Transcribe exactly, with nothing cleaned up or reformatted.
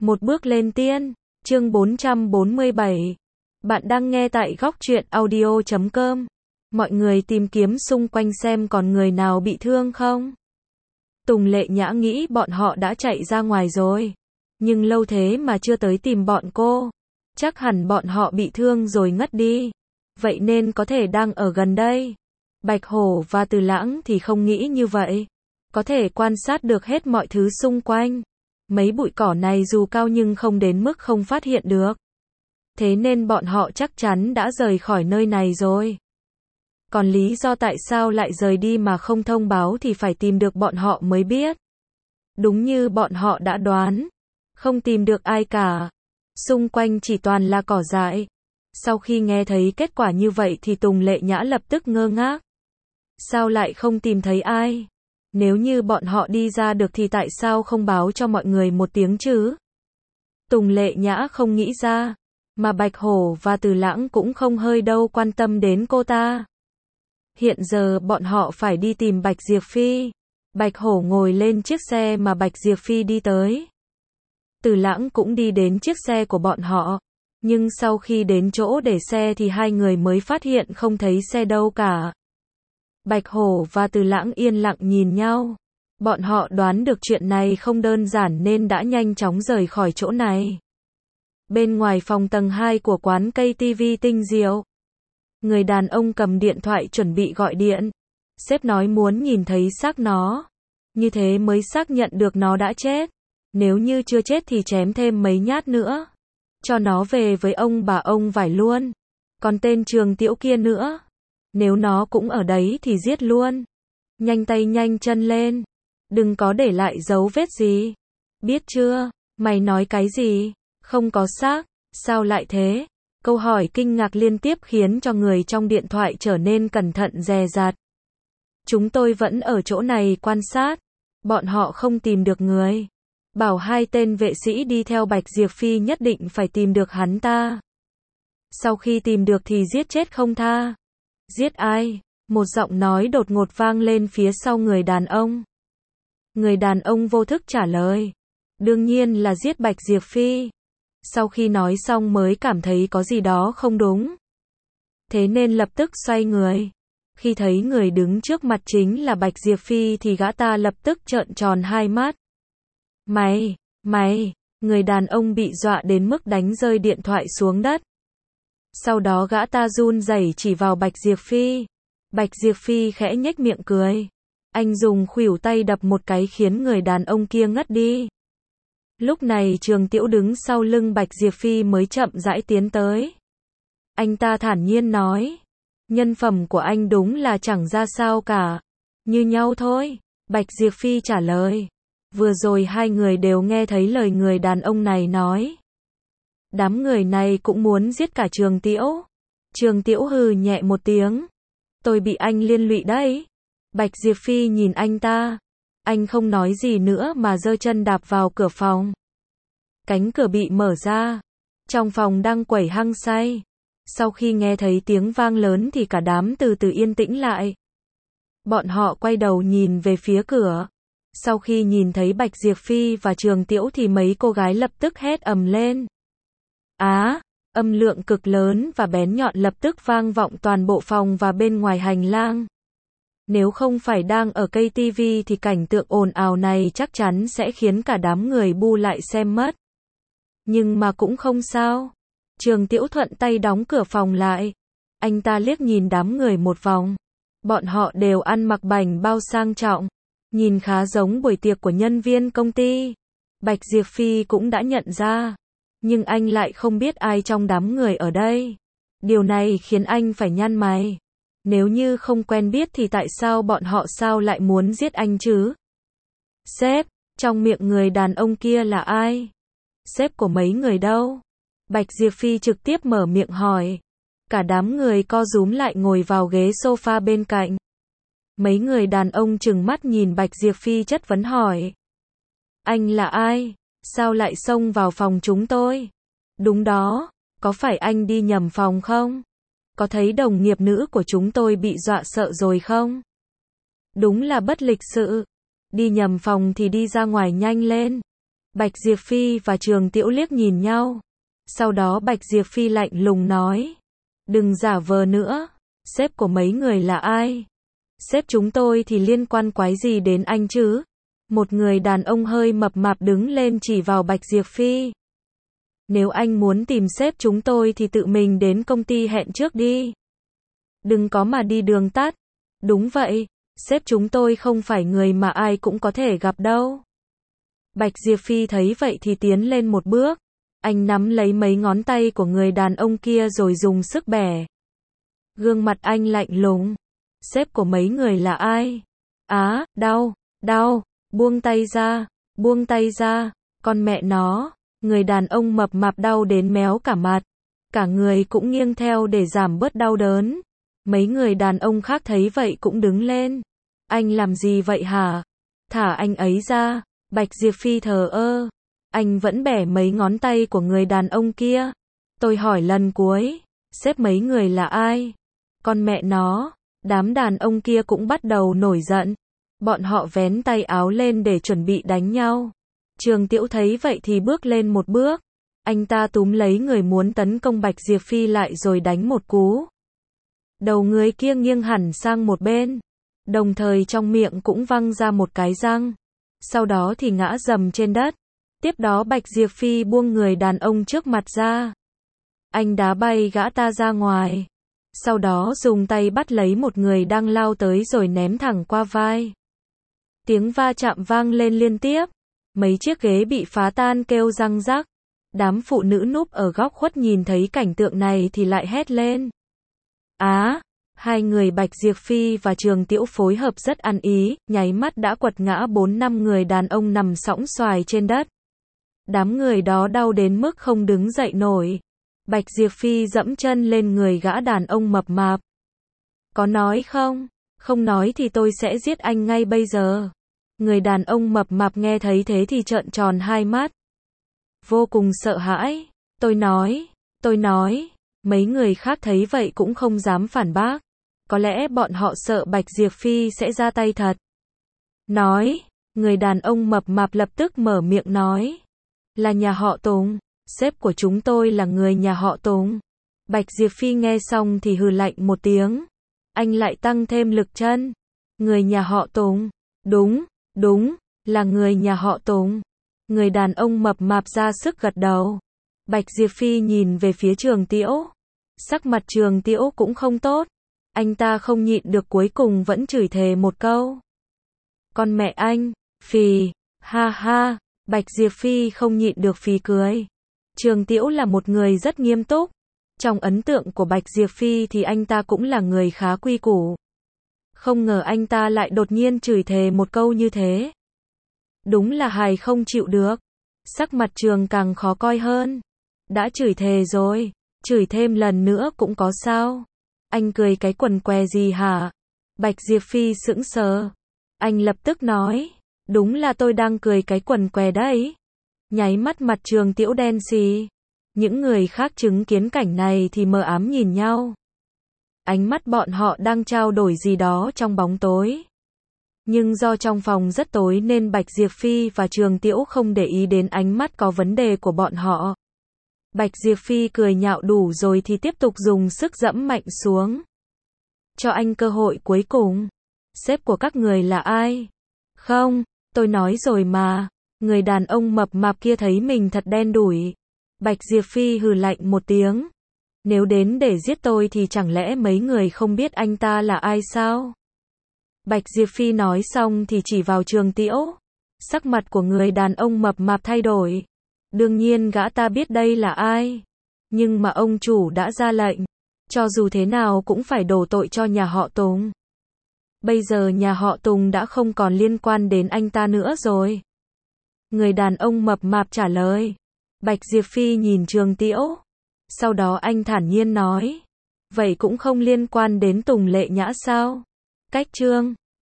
Một bước lên tiên, chương bốn trăm bốn mươi bảy. Bạn đang nghe tại góc truyện audio chấm com. Mọi người tìm kiếm xung quanh xem còn người nào bị thương không. Tùng Lệ Nhã nghĩ bọn họ đã chạy ra ngoài rồi. Nhưng lâu thế mà chưa tới tìm bọn cô. Chắc hẳn bọn họ bị thương rồi ngất đi. Vậy nên có thể đang ở gần đây. Bạch Hổ và Từ Lãng thì không nghĩ như vậy. Có thể quan sát được hết mọi thứ xung quanh. Mấy bụi cỏ này dù cao nhưng không đến mức không phát hiện được. Thế nên bọn họ chắc chắn đã rời khỏi nơi này rồi. Còn lý do tại sao lại rời đi mà không thông báo thì phải tìm được bọn họ mới biết. Đúng như bọn họ đã đoán. Không tìm được ai cả. Xung quanh chỉ toàn là cỏ dại. Sau khi nghe thấy kết quả như vậy thì Tùng Lệ Nhã lập tức ngơ ngác. Sao lại không tìm thấy ai? Nếu như bọn họ đi ra được thì tại sao không báo cho mọi người một tiếng chứ? Tùng Lệ Nhã không nghĩ ra. Mà Bạch Hổ và Từ Lãng cũng không hơi đâu quan tâm đến cô ta. Hiện giờ bọn họ phải đi tìm Bạch Diệp Phi. Bạch Hổ ngồi lên chiếc xe mà Bạch Diệp Phi đi tới. Từ Lãng cũng đi đến chiếc xe của bọn họ. Nhưng sau khi đến chỗ để xe thì hai người mới phát hiện không thấy xe đâu cả. Bạch Hổ và Từ Lãng yên lặng nhìn nhau. Bọn họ đoán được chuyện này không đơn giản nên đã nhanh chóng rời khỏi chỗ này. Bên ngoài phòng tầng hai của quán cây ti vi Tinh Diệu. Người đàn ông cầm điện thoại chuẩn bị gọi điện. Sếp nói muốn nhìn thấy xác nó. Như thế mới xác nhận được nó đã chết. Nếu như chưa chết thì chém thêm mấy nhát nữa. Cho nó về với ông bà ông vải luôn. Còn tên Trường Tiễu kia nữa. Nếu nó cũng ở đấy thì giết luôn. Nhanh tay nhanh chân lên. Đừng có để lại dấu vết gì. Biết chưa? Mày nói cái gì? Không có xác. Sao lại thế? Câu hỏi kinh ngạc liên tiếp khiến cho người trong điện thoại trở nên cẩn thận dè dặt. Chúng tôi vẫn ở chỗ này quan sát. Bọn họ không tìm được người. Bảo hai tên vệ sĩ đi theo Bạch Diệp Phi nhất định phải tìm được hắn ta. Sau khi tìm được thì giết chết không tha. Giết ai? Một giọng nói đột ngột vang lên phía sau người đàn ông. Người đàn ông vô thức trả lời. Đương nhiên là giết Bạch Diệp Phi. Sau khi nói xong mới cảm thấy có gì đó không đúng. Thế nên lập tức xoay người. Khi thấy người đứng trước mặt chính là Bạch Diệp Phi thì gã ta lập tức trợn tròn hai mắt. Mày, mày, người đàn ông bị dọa đến mức đánh rơi điện thoại xuống đất. Sau đó gã ta run rẩy chỉ vào Bạch Diệp Phi. Bạch Diệp Phi khẽ nhếch miệng cười. Anh dùng khuỷu tay đập một cái khiến người đàn ông kia ngất đi. Lúc này Trường Tiễu đứng sau lưng Bạch Diệp Phi mới chậm rãi tiến tới. Anh ta thản nhiên nói. Nhân phẩm của anh đúng là chẳng ra sao cả. Như nhau thôi. Bạch Diệp Phi trả lời. Vừa rồi hai người đều nghe thấy lời người đàn ông này nói. Đám người này cũng muốn giết cả Trường Tiễu. Trường Tiễu hừ nhẹ một tiếng. Tôi bị anh liên lụy đấy. Bạch Diệp Phi nhìn anh ta. Anh không nói gì nữa mà giơ chân đạp vào cửa phòng. Cánh cửa bị mở ra. Trong phòng đang quẩy hăng say. Sau khi nghe thấy tiếng vang lớn thì cả đám từ từ yên tĩnh lại. Bọn họ quay đầu nhìn về phía cửa. Sau khi nhìn thấy Bạch Diệp Phi và Trường Tiễu thì mấy cô gái lập tức hét ầm lên. Á, âm lượng cực lớn và bén nhọn lập tức vang vọng toàn bộ phòng và bên ngoài hành lang. Nếu không phải đang ở cây ti vi thì cảnh tượng ồn ào này chắc chắn sẽ khiến cả đám người bu lại xem mất. Nhưng mà cũng không sao. Trường Tiễu thuận tay đóng cửa phòng lại. Anh ta liếc nhìn đám người một vòng. Bọn họ đều ăn mặc bảnh bao sang trọng. Nhìn khá giống buổi tiệc của nhân viên công ty. Bạch Diệp Phi cũng đã nhận ra. Nhưng anh lại không biết ai trong đám người ở đây. Điều này khiến anh phải nhăn mày. Nếu như không quen biết thì tại sao bọn họ sao lại muốn giết anh chứ? Sếp, trong miệng người đàn ông kia là ai? Sếp của mấy người đâu? Bạch Diệp Phi trực tiếp mở miệng hỏi. Cả đám người co rúm lại ngồi vào ghế sofa bên cạnh. Mấy người đàn ông trừng mắt nhìn Bạch Diệp Phi chất vấn hỏi. Anh là ai? Sao lại xông vào phòng chúng tôi? Đúng đó, có phải anh đi nhầm phòng không? Có thấy đồng nghiệp nữ của chúng tôi bị dọa sợ rồi không? Đúng là bất lịch sự. Đi nhầm phòng thì đi ra ngoài nhanh lên. Bạch Diệp Phi và Trường Tiễu liếc nhìn nhau. Sau đó Bạch Diệp Phi lạnh lùng nói. Đừng giả vờ nữa. Sếp của mấy người là ai? Sếp chúng tôi thì liên quan quái gì đến anh chứ? Một người đàn ông hơi mập mạp đứng lên chỉ vào Bạch Diệp Phi. Nếu anh muốn tìm sếp chúng tôi thì tự mình đến công ty hẹn trước đi. Đừng có mà đi đường tắt. Đúng vậy, sếp chúng tôi không phải người mà ai cũng có thể gặp đâu. Bạch Diệp Phi thấy vậy thì tiến lên một bước. Anh nắm lấy mấy ngón tay của người đàn ông kia rồi dùng sức bẻ. Gương mặt anh lạnh lùng. Sếp của mấy người là ai? Á, đau, đau, buông tay ra, buông tay ra, con mẹ nó. Người đàn ông mập mạp đau đến méo cả mặt. Cả người cũng nghiêng theo để giảm bớt đau đớn. Mấy người đàn ông khác thấy vậy cũng đứng lên. Anh làm gì vậy hả? Thả anh ấy ra. Bạch Diệp Phi thờ ơ. Anh vẫn bẻ mấy ngón tay của người đàn ông kia. Tôi hỏi lần cuối. Sếp mấy người là ai? Con mẹ nó. Đám đàn ông kia cũng bắt đầu nổi giận. Bọn họ vén tay áo lên để chuẩn bị đánh nhau. Trường Tiễu thấy vậy thì bước lên một bước. Anh ta túm lấy người muốn tấn công Bạch Diệp Phi lại rồi đánh một cú. Đầu người kia nghiêng hẳn sang một bên. Đồng thời trong miệng cũng văng ra một cái răng. Sau đó thì ngã rầm trên đất. Tiếp đó Bạch Diệp Phi buông người đàn ông trước mặt ra. Anh đá bay gã ta ra ngoài. Sau đó dùng tay bắt lấy một người đang lao tới rồi ném thẳng qua vai. Tiếng va chạm vang lên liên tiếp. Mấy chiếc ghế bị phá tan kêu răng rắc. Đám phụ nữ núp ở góc khuất nhìn thấy cảnh tượng này thì lại hét lên. Á, hai người Bạch Diệp Phi và Trường Tiễu phối hợp rất ăn ý, nháy mắt đã quật ngã bốn năm người đàn ông nằm sõng xoài trên đất. Đám người đó đau đến mức không đứng dậy nổi. Bạch Diệp Phi dẫm chân lên người gã đàn ông mập mạp. Có nói không? Không nói thì tôi sẽ giết anh ngay bây giờ. Người đàn ông mập mạp nghe thấy thế thì trợn tròn hai mắt. Vô cùng sợ hãi. Tôi nói, tôi nói. Mấy người khác thấy vậy cũng không dám phản bác. Có lẽ bọn họ sợ Bạch Diệp Phi sẽ ra tay thật. Nói, người đàn ông mập mạp lập tức mở miệng nói. Là nhà họ Tùng. Sếp của chúng tôi là người nhà họ Tùng. Bạch Diệp Phi nghe xong thì hừ lạnh một tiếng. Anh lại tăng thêm lực chân. Người nhà họ Tùng. Đúng, đúng, là người nhà họ Tùng. Người đàn ông mập mạp ra sức gật đầu. Bạch Diệp Phi nhìn về phía Trường Tiễu. Sắc mặt Trường Tiễu cũng không tốt. Anh ta không nhịn được cuối cùng vẫn chửi thề một câu. Con mẹ anh, phì, ha ha. Bạch Diệp Phi không nhịn được phì cười. Trường Tiễu là một người rất nghiêm túc. Trong ấn tượng của Bạch Diệp Phi thì anh ta cũng là người khá quy củ. Không ngờ anh ta lại đột nhiên chửi thề một câu như thế. Đúng là hài không chịu được. Sắc mặt Trường càng khó coi hơn. Đã chửi thề rồi, chửi thêm lần nữa cũng có sao? Anh cười cái quần què gì hả? Bạch Diệp Phi sững sờ. Anh lập tức nói, đúng là tôi đang cười cái quần què đấy. Nháy mắt mặt Trường Tiễu đen xì. Những người khác chứng kiến cảnh này thì mờ ám nhìn nhau. Ánh mắt bọn họ đang trao đổi gì đó trong bóng tối. Nhưng do trong phòng rất tối nên Bạch Diệp Phi và Trường Tiễu không để ý đến ánh mắt có vấn đề của bọn họ. Bạch Diệp Phi cười nhạo đủ rồi thì tiếp tục dùng sức dẫm mạnh xuống. Cho anh cơ hội cuối cùng. Sếp của các người là ai? Không, tôi nói rồi mà. Người đàn ông mập mạp kia thấy mình thật đen đủi. Bạch Diệp Phi hừ lạnh một tiếng. Nếu đến để giết tôi thì chẳng lẽ mấy người không biết anh ta là ai sao? Bạch Diệp Phi nói xong thì chỉ vào Trường Tiễu. Sắc mặt của người đàn ông mập mạp thay đổi. Đương nhiên gã ta biết đây là ai. Nhưng mà ông chủ đã ra lệnh. Cho dù thế nào cũng phải đổ tội cho nhà họ Tùng. Bây giờ nhà họ Tùng đã không còn liên quan đến anh ta nữa rồi. Người đàn ông mập mạp trả lời. Bạch Diệp Phi nhìn Trường Tiễu. Sau đó anh thản nhiên nói. Vậy cũng không liên quan đến Tùng Lệ Nhã sao? Cách chương